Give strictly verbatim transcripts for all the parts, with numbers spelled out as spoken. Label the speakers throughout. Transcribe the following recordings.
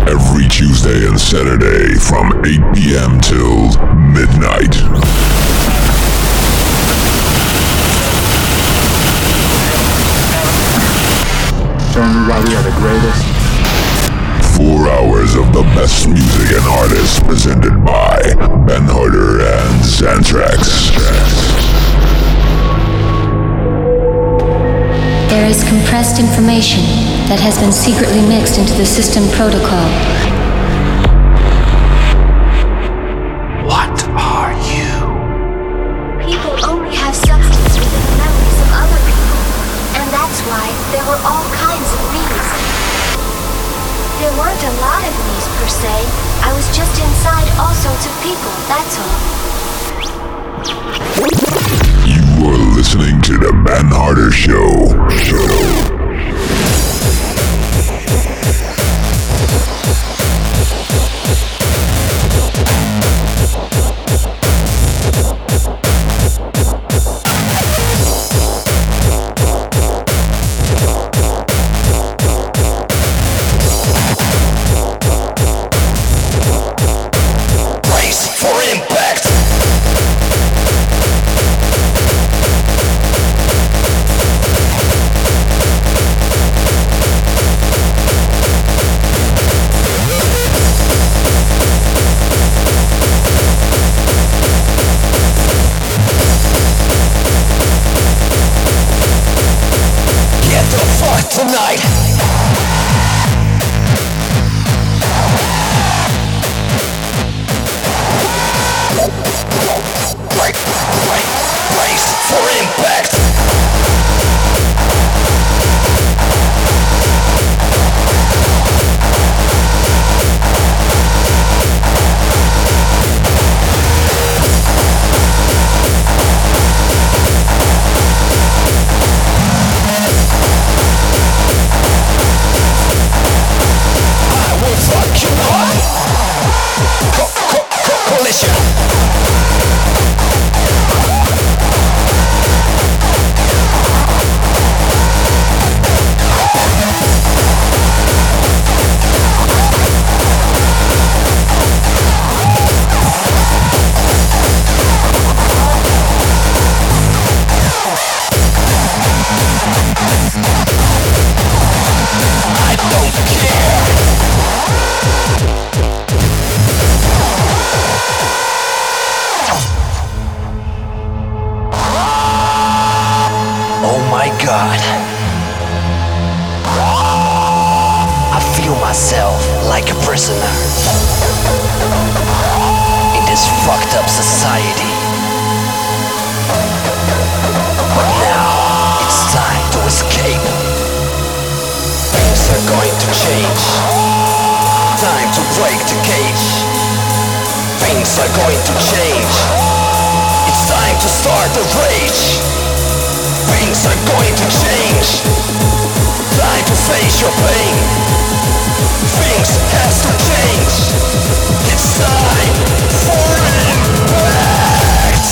Speaker 1: Every Tuesday and Saturday from eight p.m. till midnight.
Speaker 2: So everybody are the greatest.
Speaker 1: Four hours of the best music and artists presented by Ben Harder and Xantrax.
Speaker 3: There is compressed information that has been secretly mixed into the system protocol.
Speaker 4: What are you?
Speaker 5: People only have substance within the memories of other people, and that's why there were all kinds of me's. There weren't a lot of me's per se. I was just inside all sorts of people, that's all.
Speaker 1: You are listening to the Ben Harder Show. Show.
Speaker 4: Tonight. Break, break, brace for impact. God. I feel myself like a prisoner in this fucked up society. But now it's time to escape. Things are going to change. Time to break the cage. Things are going to change. It's time to start the rage. Things are going to change. Time to face your pain. Things has to change. It's time for impact.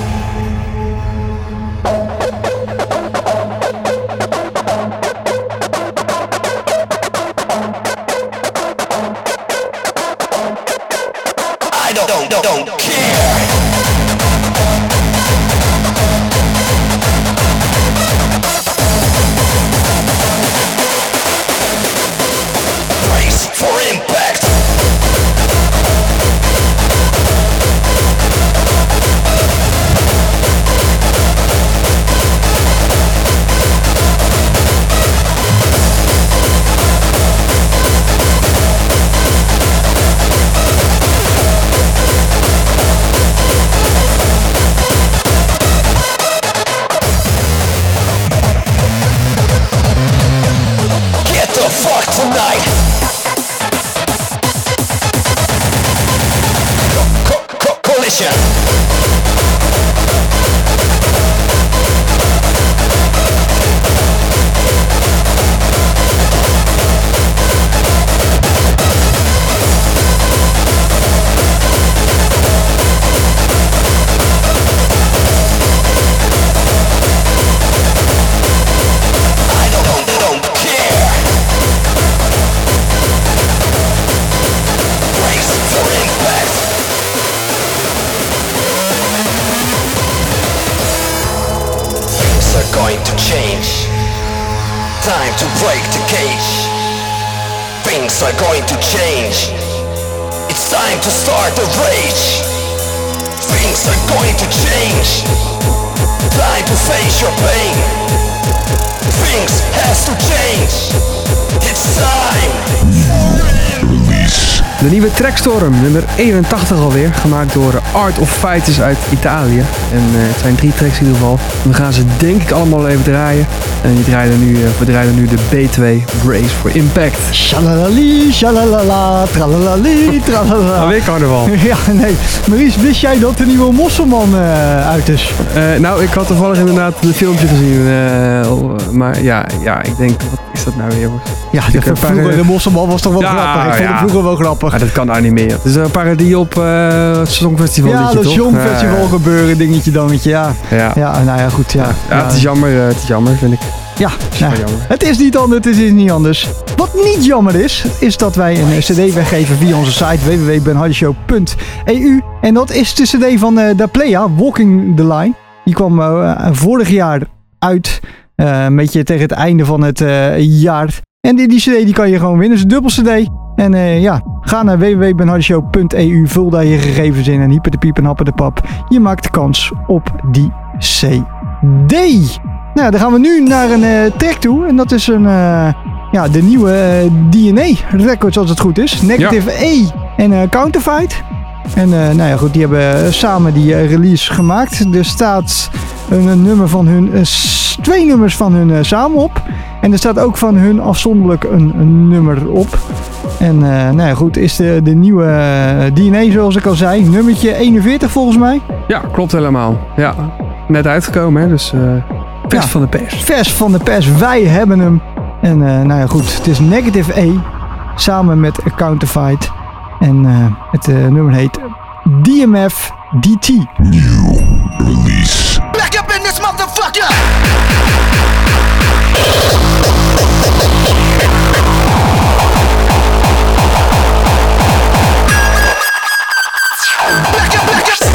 Speaker 4: I don't, don't, don't, don't care. For impact. break the cage. Things are going to change. It's time to start the rage. Things are going to change. Time to face your pain. Things has to change. It's time.
Speaker 1: Release.
Speaker 6: De nieuwe Trackstorm, nummer eenentachtig alweer, gemaakt door Art of Fighters uit Italië. En uh, het zijn drie tracks in ieder geval. We gaan ze denk ik allemaal even draaien. En die draaien nu, uh, we draaien nu de B twee, Brace for Impact.
Speaker 7: Shalalali, shalalala, tralalali, tralala.
Speaker 6: Alweer carnaval.
Speaker 7: Ja, nee. Maurice, wist jij dat de nieuwe Mosselman uh, uit is?
Speaker 6: Uh, nou, ik had toevallig inderdaad een filmpje gezien. Uh, maar ja, ja, ik denk, wat is dat nou weer?
Speaker 7: Ja, de,
Speaker 6: de,
Speaker 7: vroeger, de Mosselman was toch wel
Speaker 6: ja,
Speaker 7: grappig. Ik vond
Speaker 6: ja.
Speaker 7: het vroeger wel grappig.
Speaker 6: Maar dat kan nou niet meer. Het is een parodie op uh, het Songfestival.
Speaker 7: Ja, dat Songfestival uh, gebeuren, dingetje, dangetje. Ja.
Speaker 6: Ja.
Speaker 7: ja, nou ja, goed. Ja,
Speaker 6: ja, ja. Het is jammer, uh, het is jammer, vind ik.
Speaker 7: Ja,
Speaker 6: het is,
Speaker 7: nou,
Speaker 6: jammer.
Speaker 7: Het is niet anders, het is niet anders. Wat niet jammer is, is dat wij een cd weggeven via onze site w w w punt ben hardy show punt e u. En dat is de cd van uh, Da Playa, Walking the Line. Die kwam uh, vorig jaar uit, uh, een beetje tegen het einde van het uh, jaar. En die, die cd die kan je gewoon winnen, het is een dubbel cd. En uh, ja, ga naar w w w punt ben hardy show punt e u, vul daar je gegevens in en hyper de piep en happen de pap. Je maakt kans op die cd. Nou, dan gaan we nu naar een uh, track toe. En dat is een, uh, ja, de nieuwe uh, D N A Records, als het goed is. Negative ja. A en uh, Counterfeit. En uh, nou ja, goed, die hebben samen die uh, release gemaakt. Er staat een, een nummer van hun, uh, twee nummers van hun uh, samen op. En er staat ook van hun afzonderlijk een, een nummer op. En uh, nou ja, goed, is de, de nieuwe uh, D N A, zoals ik al zei, nummertje eenenveertig volgens mij.
Speaker 6: Ja, klopt helemaal. Ja, net uitgekomen, hè, dus... Uh... Vers ja, van de pers.
Speaker 7: Vers van de pers. Wij hebben hem. En uh, nou ja, goed. Het is Negative A. Samen met Counterfeit. En uh, het uh, nummer heet D M F D T.
Speaker 1: New release.
Speaker 4: Back up in this motherfucker! Back up, back up!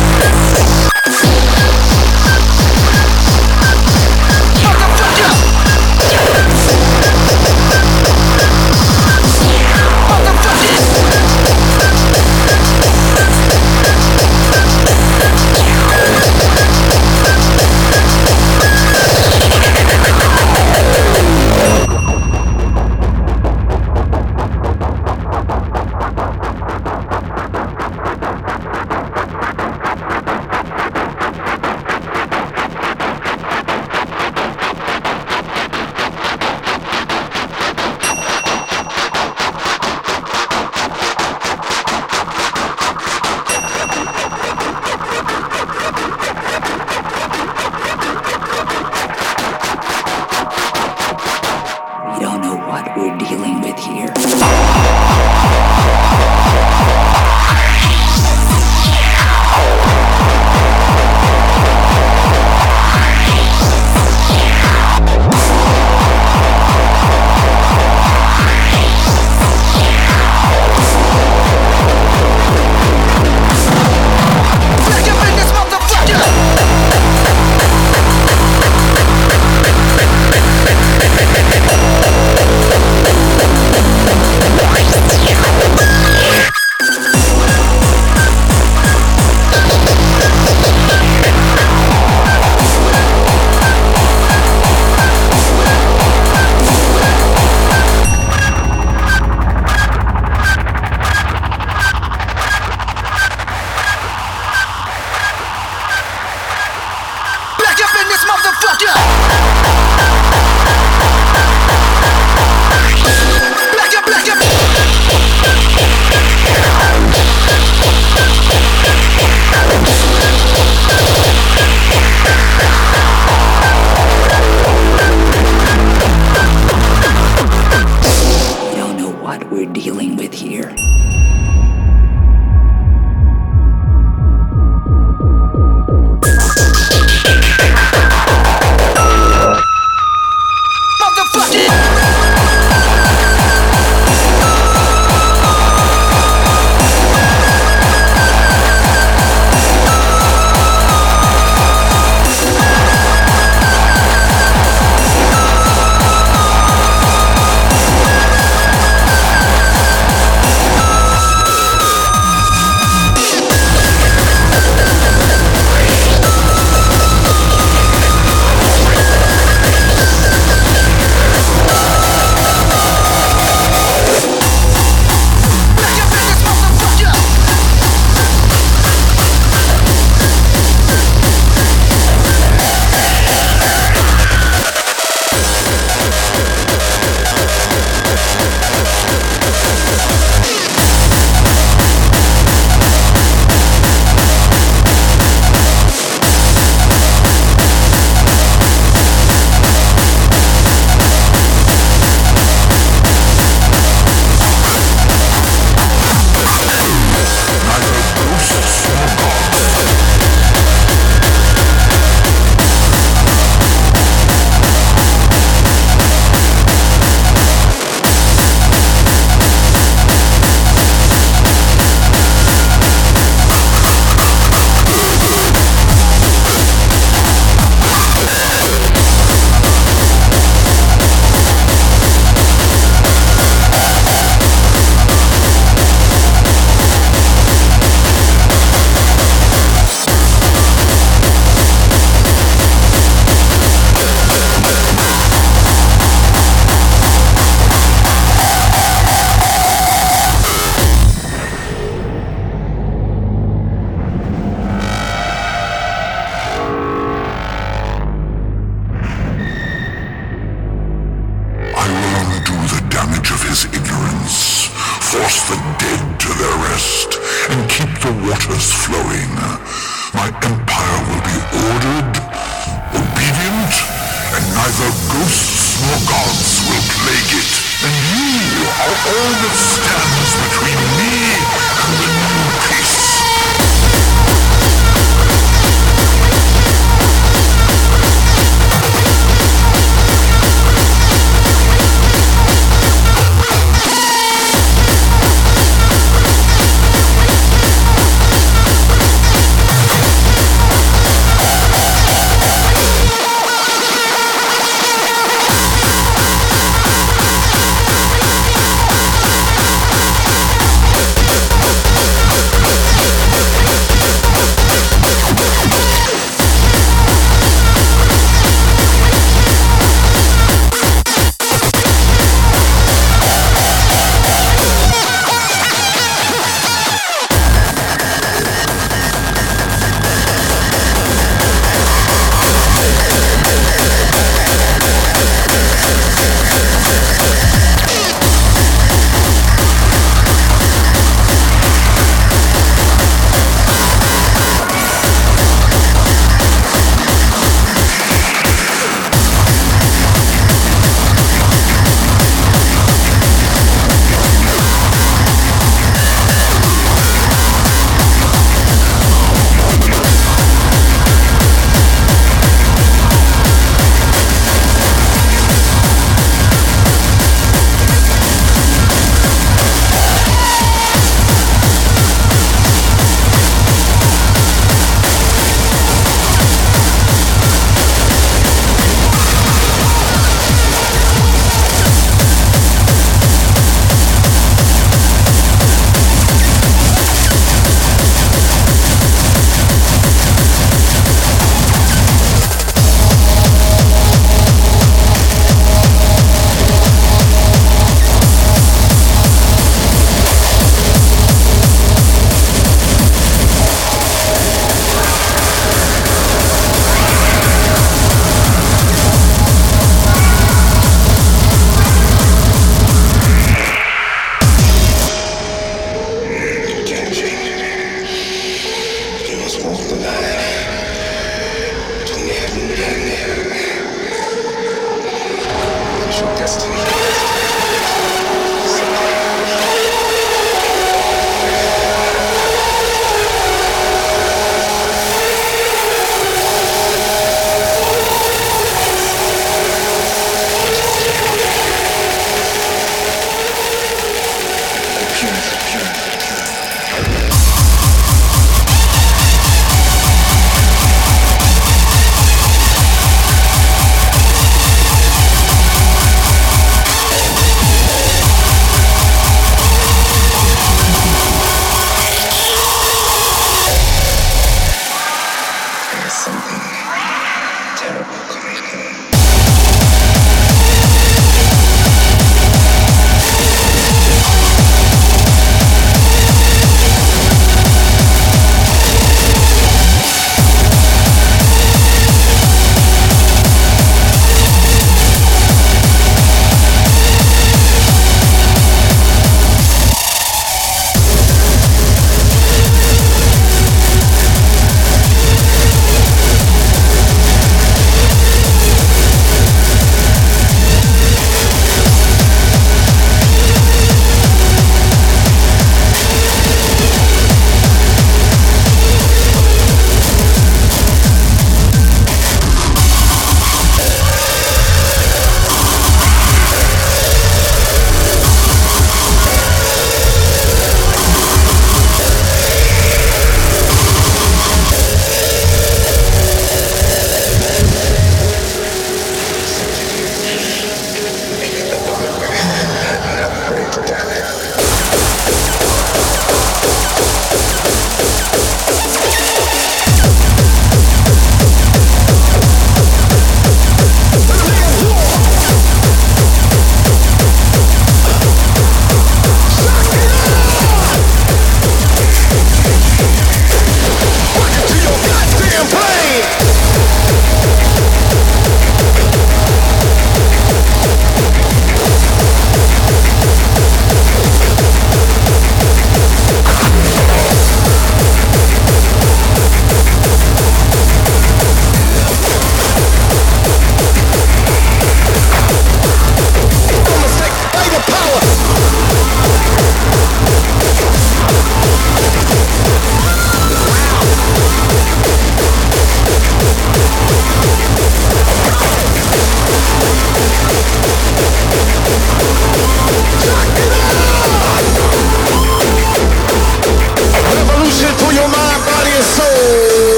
Speaker 1: the dead to their rest and keep the waters flowing. My empire will be ordered, obedient, and neither ghosts nor gods will plague it. And you are all that stands between me and the new peace.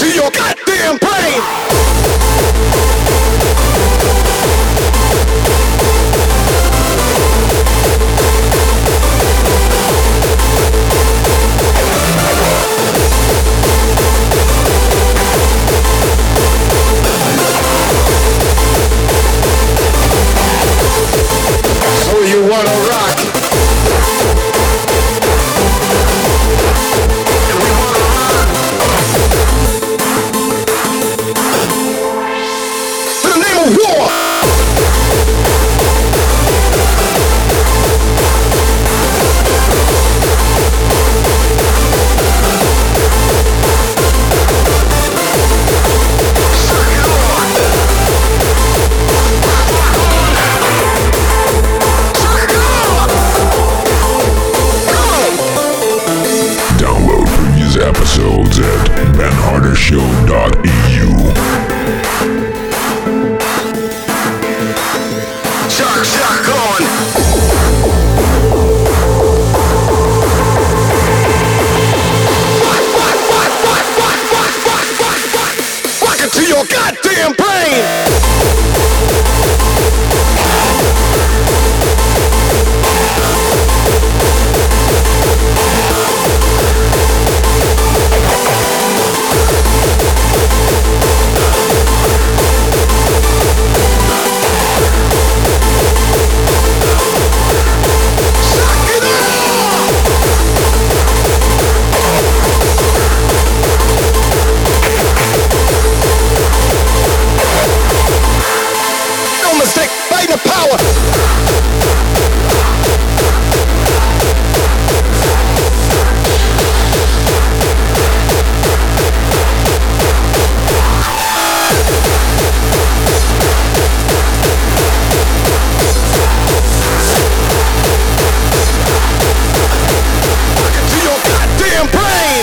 Speaker 4: to your goddamn brain. So you wanna rock? And we wanna rock in the name of war.
Speaker 1: Download previous episodes at ben harder show dot e u.
Speaker 4: Shock, shock on. Rock it to your goddamn brain. No mistake, fight the power. To your goddamn brain.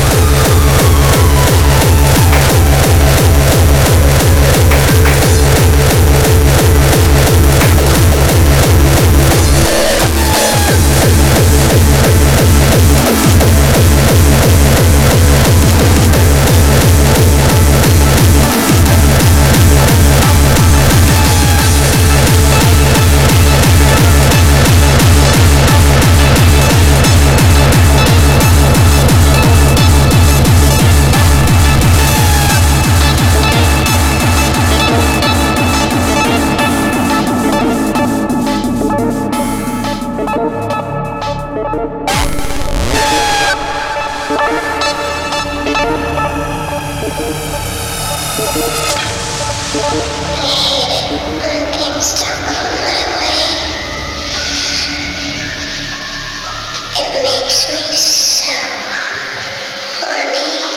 Speaker 5: It makes me so horny.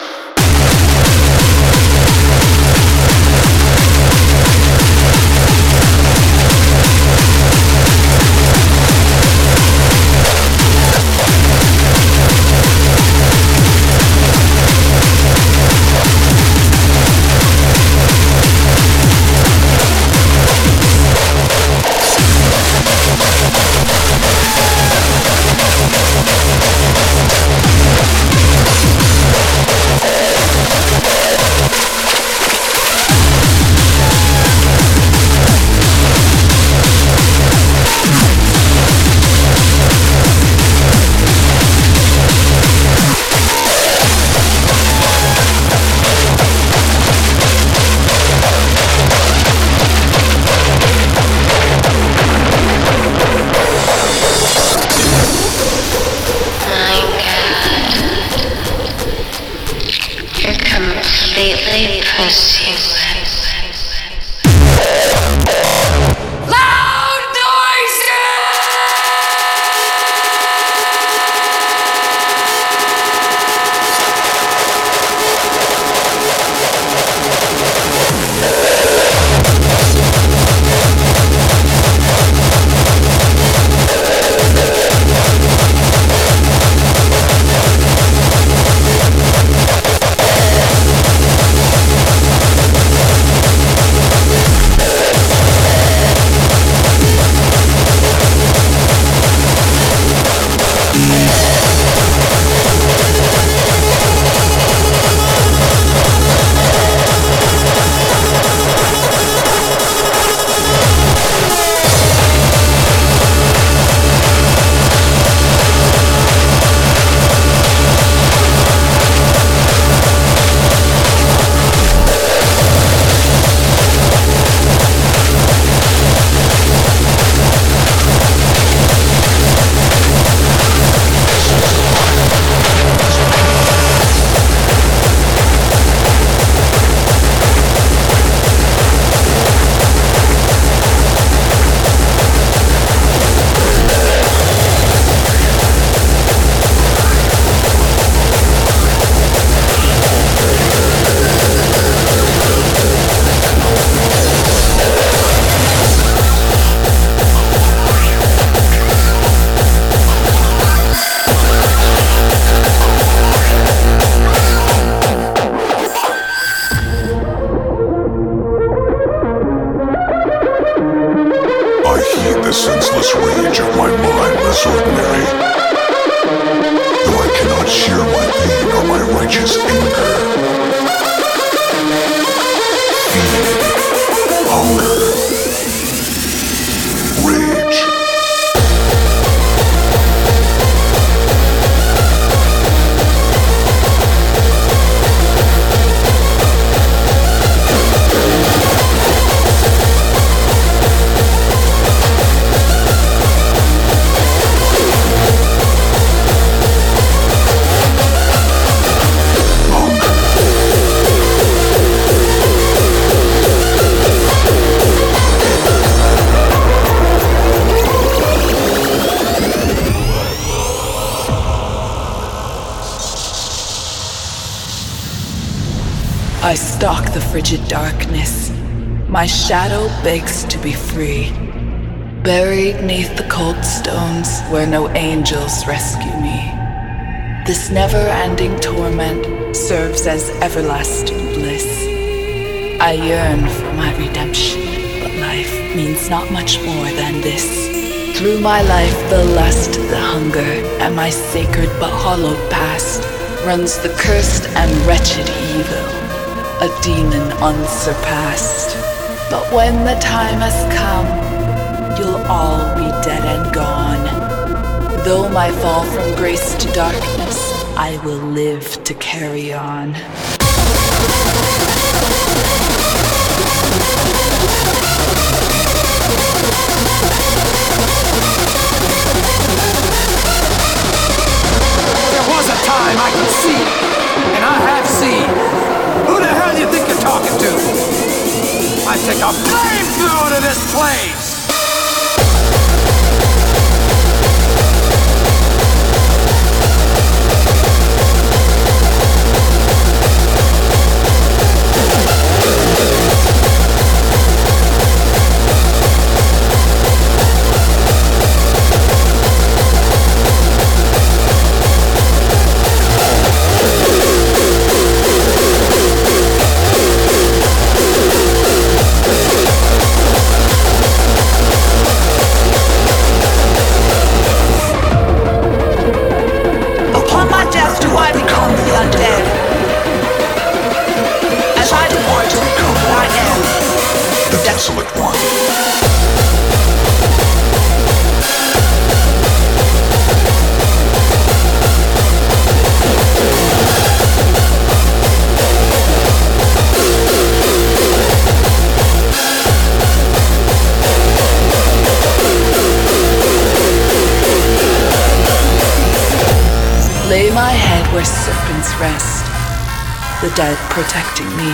Speaker 3: Completely pussy wet.
Speaker 5: Thank
Speaker 1: fear, hunger, rage.
Speaker 8: I stalk the frigid darkness. My shadow begs to be free. Buried neath the cold stones where no angels rescue me. This never-ending torment serves as everlasting bliss. I yearn for my redemption, but life means not much more than this. Through my life, the lust, the hunger, and my sacred but hollowed past runs the cursed and wretched evil, a demon unsurpassed. But when the time has come, you'll all be dead and gone. Though my fall from grace to darkness, I will live to carry on.
Speaker 9: There was a time I could see, and I have seen. Who the hell do you think you're talking to? I take a flamethrower to this place!
Speaker 1: Desolate one.
Speaker 8: Lay my head where serpents rest, the dead protecting me.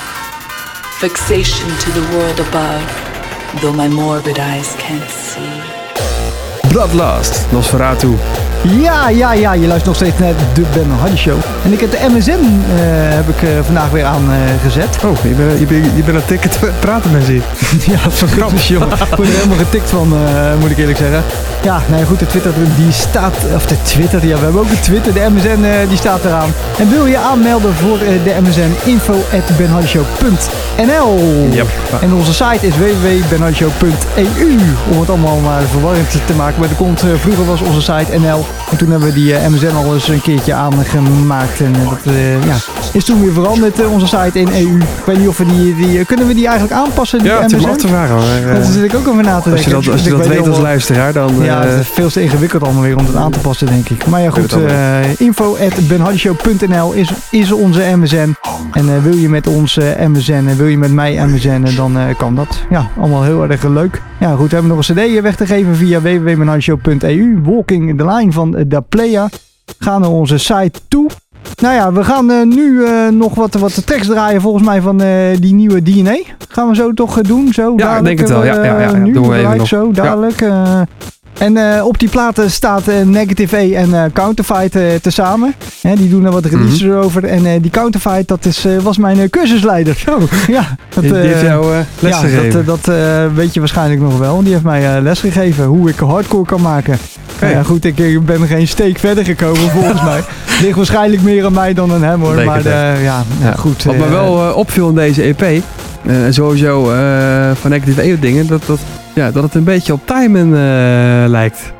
Speaker 8: Fixation to the world above, though my morbid eyes can't see.
Speaker 6: Bloodlust, Nosferatu.
Speaker 7: Ja, ja, ja, je luistert nog steeds naar de Ben Hardy Show. En ik heb de M S N uh, heb ik uh, vandaag weer aangezet.
Speaker 6: Uh, oh, je bent, je, bent, je bent aan het te praten met ze.
Speaker 7: Ja, dat is wel grappig, jongen. Ik word er helemaal getikt van, uh, moet ik eerlijk zeggen. Ja, nou ja, goed, de Twitter die staat, of de Twitter, ja, we hebben ook een Twitter, de M S N uh, die staat eraan. En wil je aanmelden voor uh, de M S N, info at benhardyshow punt n l.
Speaker 6: Yep.
Speaker 7: En onze site is w w w punt benhardyshow punt e u. Om het allemaal maar verwarrend te maken. Maar er komt, uh, vroeger was onze site N L. En toen hebben we die uh, M S N al eens een keertje aangemaakt. En uh, dat uh, ja, is toen weer veranderd, uh, onze site in E U. Ik weet niet of we die, die uh, kunnen we die eigenlijk aanpassen, die
Speaker 6: ja,
Speaker 7: M S N?
Speaker 6: Ja, het is te vragen. Maar, uh,
Speaker 7: dat zit ik ook over na te denken.
Speaker 6: Als je dat, als je dat weet als luisteraar, dan... Uh,
Speaker 7: ja, het is veel te ingewikkeld allemaal weer om het aan te passen, denk ik. Maar ja, goed. Uh, info at benhardyshow punt n l is, is onze M S N. En uh, wil je met ons uh, M S N en wil je met mij M S N, dan uh, kan dat. Ja, allemaal heel erg leuk. Ja, goed. We hebben nog een cd weg te geven via w w w punt benhardyshow punt e u. Walking the Line van Da Playa. Ga naar onze site toe. Nou ja, we gaan uh, nu uh, nog wat, wat tracks draaien volgens mij van uh, die nieuwe D N A. Gaan we zo toch uh, doen? Zo,
Speaker 6: ja, ik denk het wel. Ja, ja, ja, ja.
Speaker 7: Nu,
Speaker 6: doen we even nog.
Speaker 7: Zo, dadelijk. Ja. Uh, En uh, op die platen staat uh, Negative A en uh, Counterfight uh, tezamen. Hè, die doen er wat releases mm-hmm. over. En uh, die Counterfight, dat is, uh, was mijn uh, cursusleider.
Speaker 6: Oh,
Speaker 7: ja, dat,
Speaker 6: uh, die heeft jou uh, les
Speaker 7: ja,
Speaker 6: gegeven.
Speaker 7: Dat, dat uh, weet je waarschijnlijk nog wel. Die heeft mij uh, les gegeven hoe ik hardcore kan maken. Okay. Uh, ja, goed, ik, ik ben geen steek verder gekomen volgens mij. Ligt waarschijnlijk meer aan mij dan aan hem hoor. Maar uh, ja, ja, goed.
Speaker 6: Wat uh, me wel uh, opviel in deze E P, uh, sowieso uh, van Negative A dingen, dat, dat, ja, dat het een beetje op Timon uh, lijkt.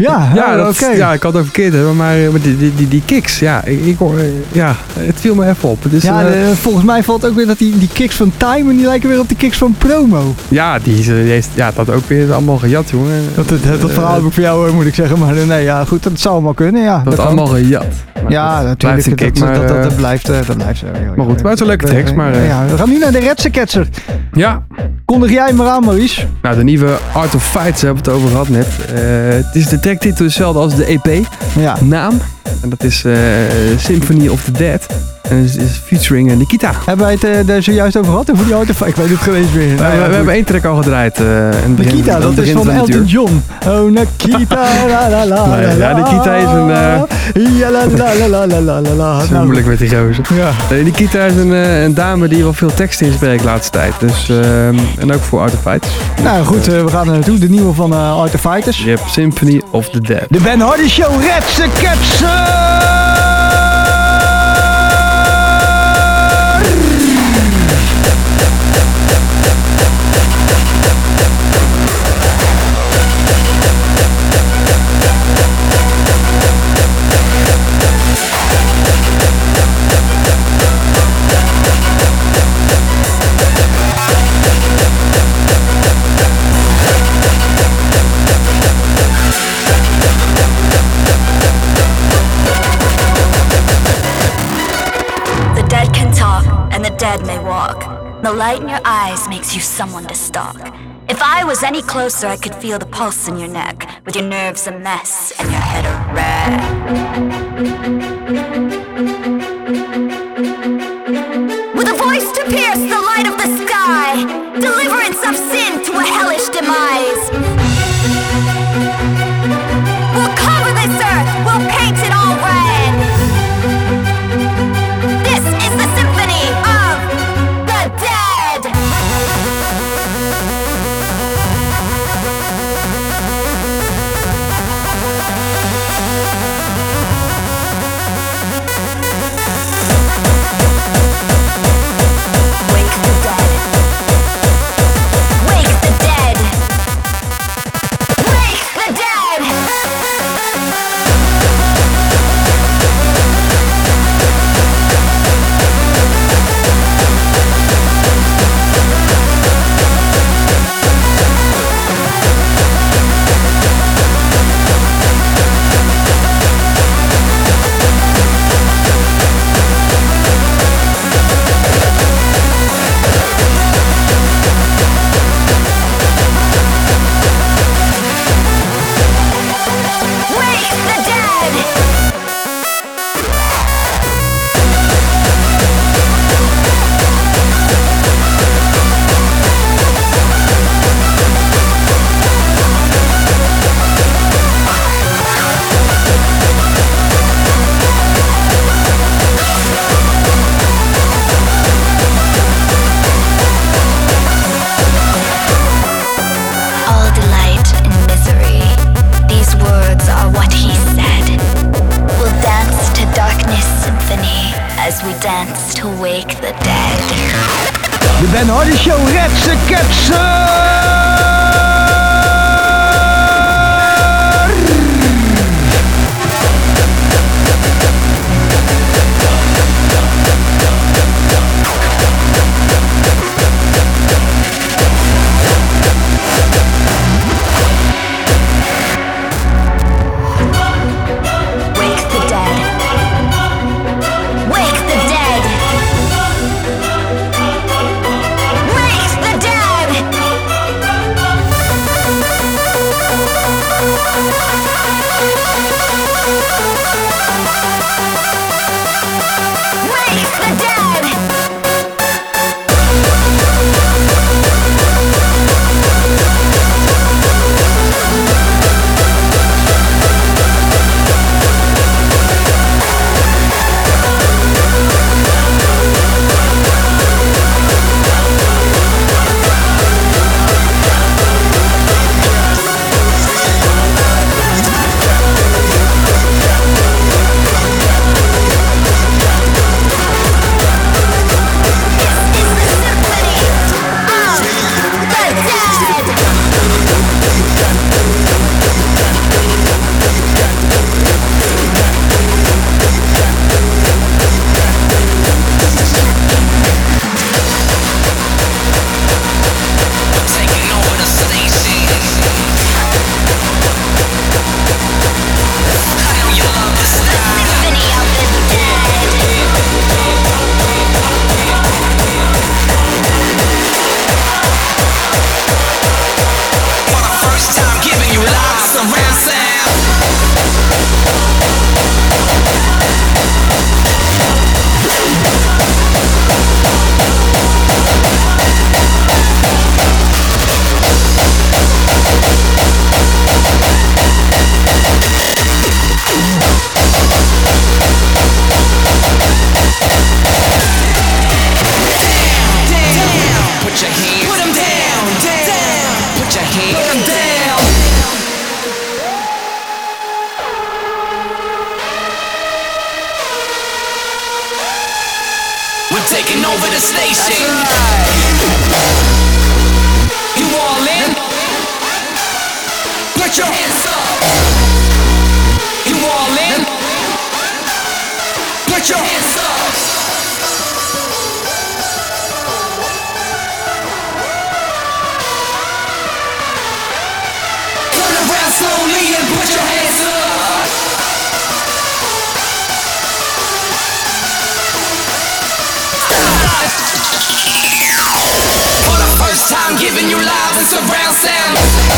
Speaker 7: Ja,
Speaker 6: Ja,
Speaker 7: oh,
Speaker 6: dat,
Speaker 7: oké.
Speaker 6: ja, ik had het verkeerd hebben, maar, maar die, die, die, die kicks, ja, ik, ik, hoor, eh, ja, het viel me even op. Het is,
Speaker 7: Ja,
Speaker 6: eh,
Speaker 7: de- volgens mij valt ook weer dat die, die kicks van Time, die lijken weer op die kicks van Promo.
Speaker 6: ja, die, is, eh, die heeft ja, dat ook weer allemaal gejat, jongen.
Speaker 7: Dat, dat, dat,
Speaker 6: Eh,
Speaker 7: verhaal heb ik voor jou, hoor, moet ik zeggen. Maar eh, nee, ja, goed, dat zou allemaal kunnen. Ja,
Speaker 6: Dat
Speaker 7: kan.
Speaker 6: allemaal gejat. Maar
Speaker 7: Ja,
Speaker 6: goed,
Speaker 7: natuurlijk.
Speaker 6: blijft een kick,
Speaker 7: dat,
Speaker 6: maar,
Speaker 7: dat, dat,
Speaker 6: eh,
Speaker 7: dat blijft, eh, dat blijft zo.
Speaker 6: Maar goed, maar het zijn leuke tracks, maar, eh,
Speaker 7: ja, we gaan nu naar de Retseketser.
Speaker 6: ja,
Speaker 7: Kondig jij maar aan, Maurice.
Speaker 6: nou, de nieuwe Art of Fights hebben we het over gehad net. Eh, het is de tracktitel hetzelfde als de E P.
Speaker 7: Ja.
Speaker 6: Naam. En dat is eh, Symphony of the Dead. En het is, is featuring eh, Nikita.
Speaker 7: Hebben wij het eh, daar zojuist over gehad? Over die Art of Fight? Ik weet het geen eens meer.
Speaker 6: we,
Speaker 7: Nou ja,
Speaker 6: we
Speaker 7: goed.
Speaker 6: hebben één track al gedraaid. eh, in het begin-
Speaker 7: Nikita,
Speaker 6: aan het
Speaker 7: dat is
Speaker 6: begin
Speaker 7: van
Speaker 6: het
Speaker 7: Elton
Speaker 6: uur.
Speaker 7: John. Oh, Nikita, la la la
Speaker 6: Nee,
Speaker 7: la
Speaker 6: ja, Nikita is een, eh,
Speaker 7: Ja, la la la la la la la la.
Speaker 6: Zo
Speaker 7: Nou,
Speaker 6: moeilijk met die gozer.
Speaker 7: Ja.
Speaker 6: Eh, Nikita is een, eh, een dame die wel veel teksten inspreekt de laatste tijd. Dus, ehm, en ook voor Art of Fights.
Speaker 7: Nou goed, eh, we gaan er naartoe. De nieuwe van eh, Art of Fighters.
Speaker 6: Je hebt Symphony of the Dead.
Speaker 7: De Ben Hardy Show, Retseketser!
Speaker 10: The dead can talk, and the dead may walk. The light in your eyes makes you someone to stalk. If I was any closer, I could feel the pulse in your neck, with your nerves a mess and your head a wreck. With a voice to pierce the light of the sky, deliverance of sin to a hellish demise. We'll cover this earth, we'll paint it all red. This is the symphony of the dead. Wake the dead. Wake the dead. Wake the dead. Wake the dead. All delight in misery. These words are what he said. We'll dance to darkness symphony as we dance to wake the dead.
Speaker 7: De Ben Hardy Show, Retseketser!
Speaker 10: Wake the dead. Wake the dead. Wake the dead.
Speaker 9: your hands up. Turn around slowly and put your hands up. For the first time, giving you live and surround sound.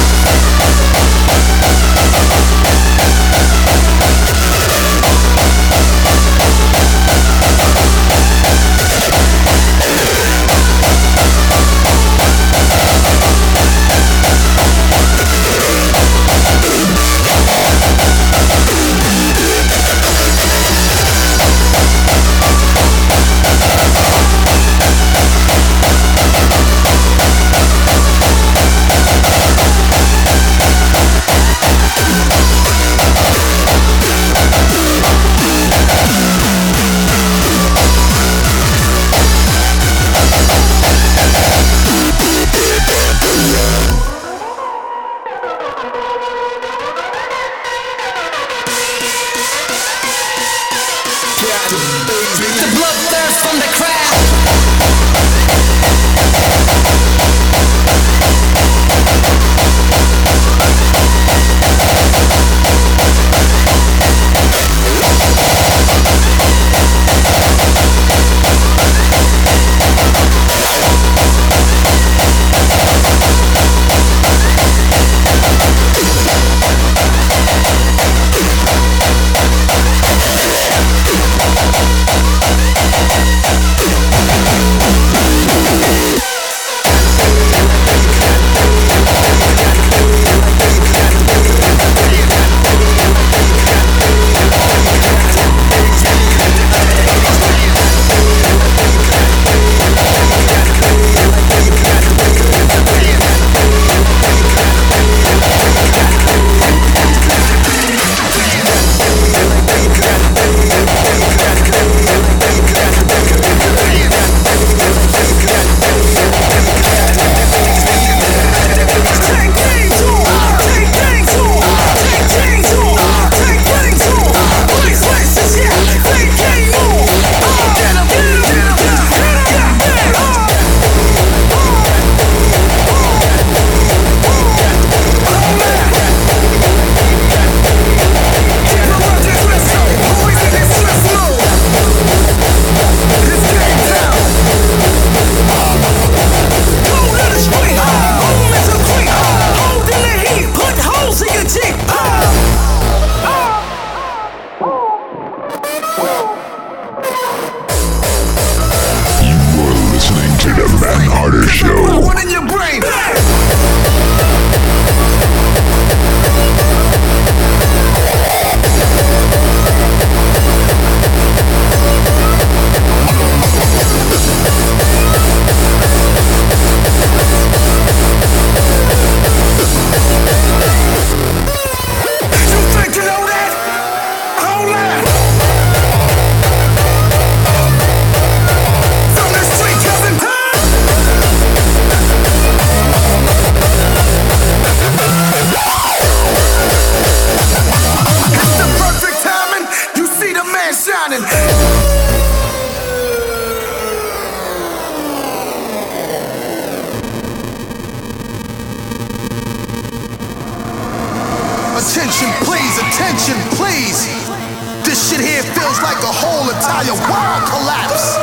Speaker 11: Attention please, attention please. This shit here feels like a whole entire world collapse.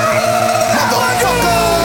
Speaker 11: Motherfucker.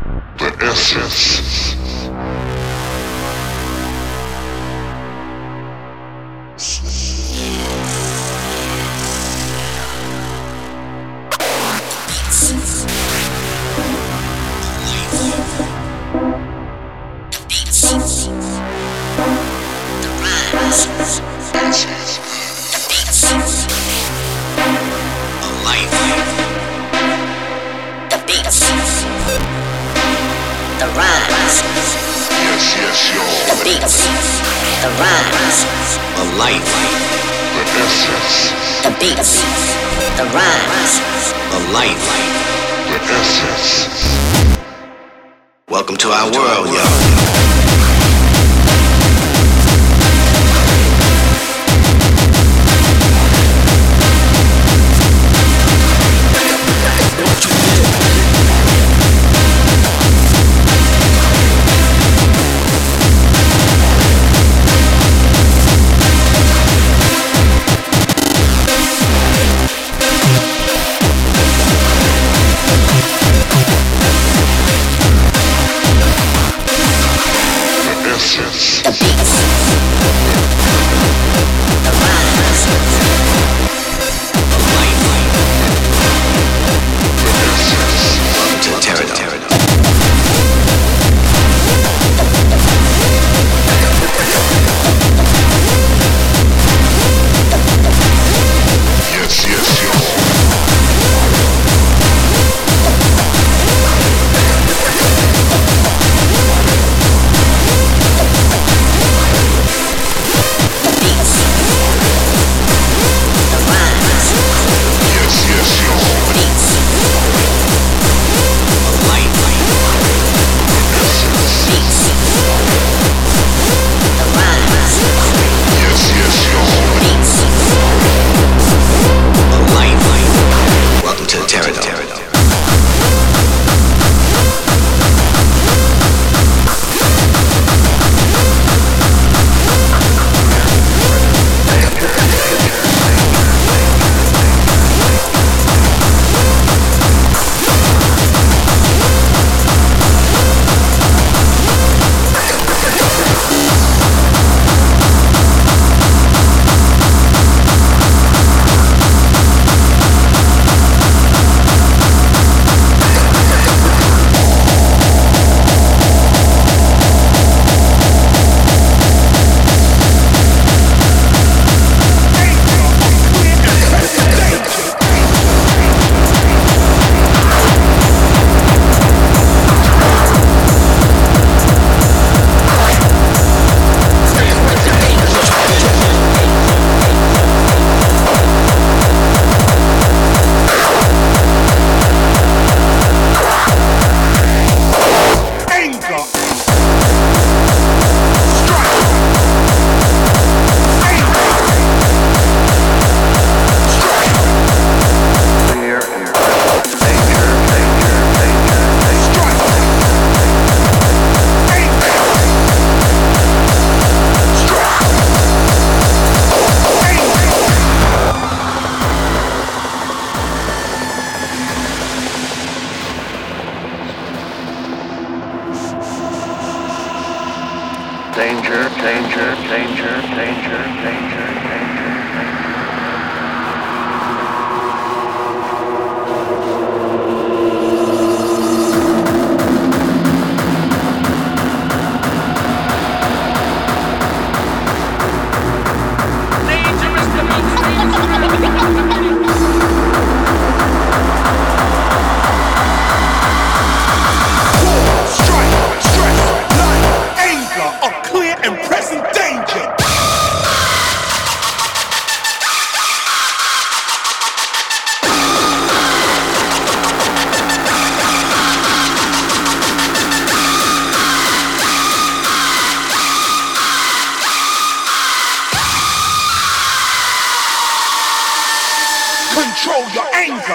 Speaker 1: The essence.
Speaker 4: Welcome to our world, yo.
Speaker 12: Danger, danger, danger, danger, danger, danger, danger.
Speaker 11: Control your anger.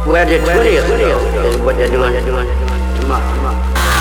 Speaker 13: Where the twentieth is what they're doing, they're doing tomorrow. tomorrow.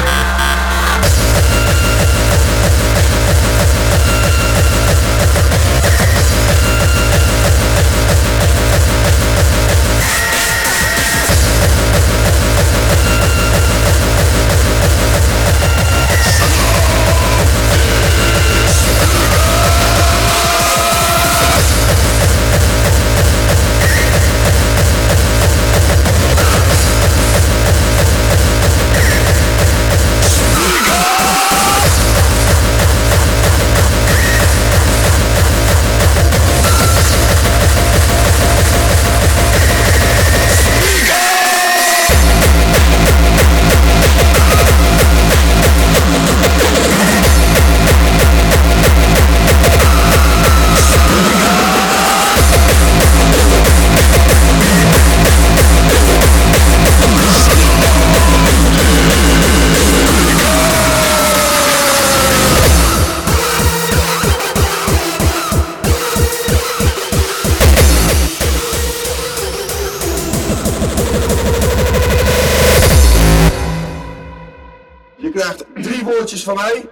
Speaker 14: Je krijgt drie woordjes van mij.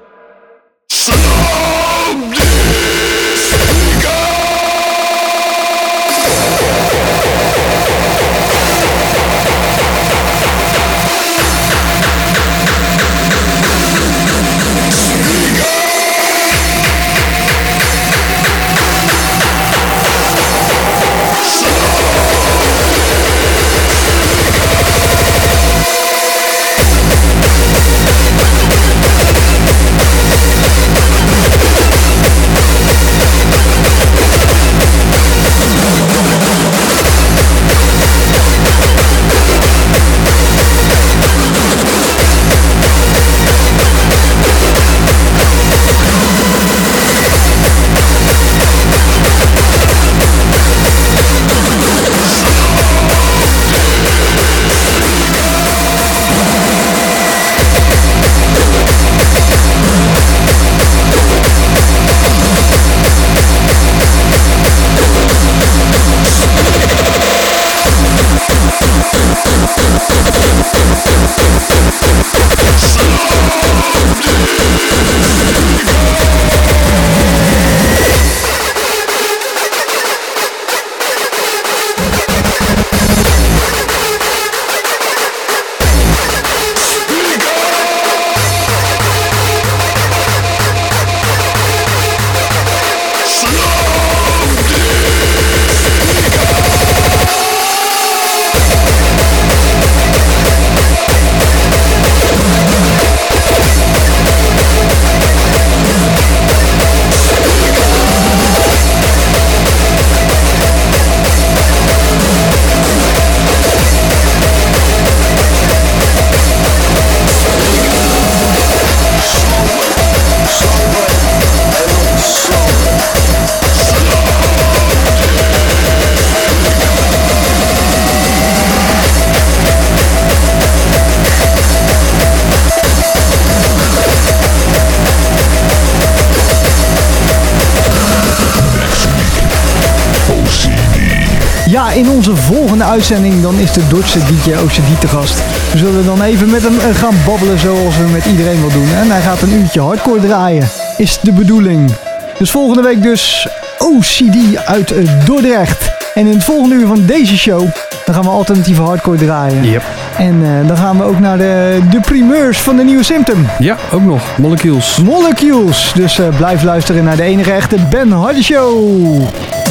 Speaker 7: Ja, in onze volgende uitzending dan is de Dordtse D J O C D te gast. We zullen dan even met hem gaan babbelen zoals we met iedereen wel doen. En hij gaat een uurtje hardcore draaien, is de bedoeling. Dus volgende week dus O C D uit Dordrecht. En in het volgende uur van deze show, dan gaan we alternatieve hardcore draaien.
Speaker 6: Yep.
Speaker 7: En uh, dan gaan we ook naar de, de primeurs van de nieuwe Symptom.
Speaker 6: Ja, ook nog. Molecules.
Speaker 7: Molecules. Dus uh, blijf luisteren naar de enige echte Ben Hardy Show.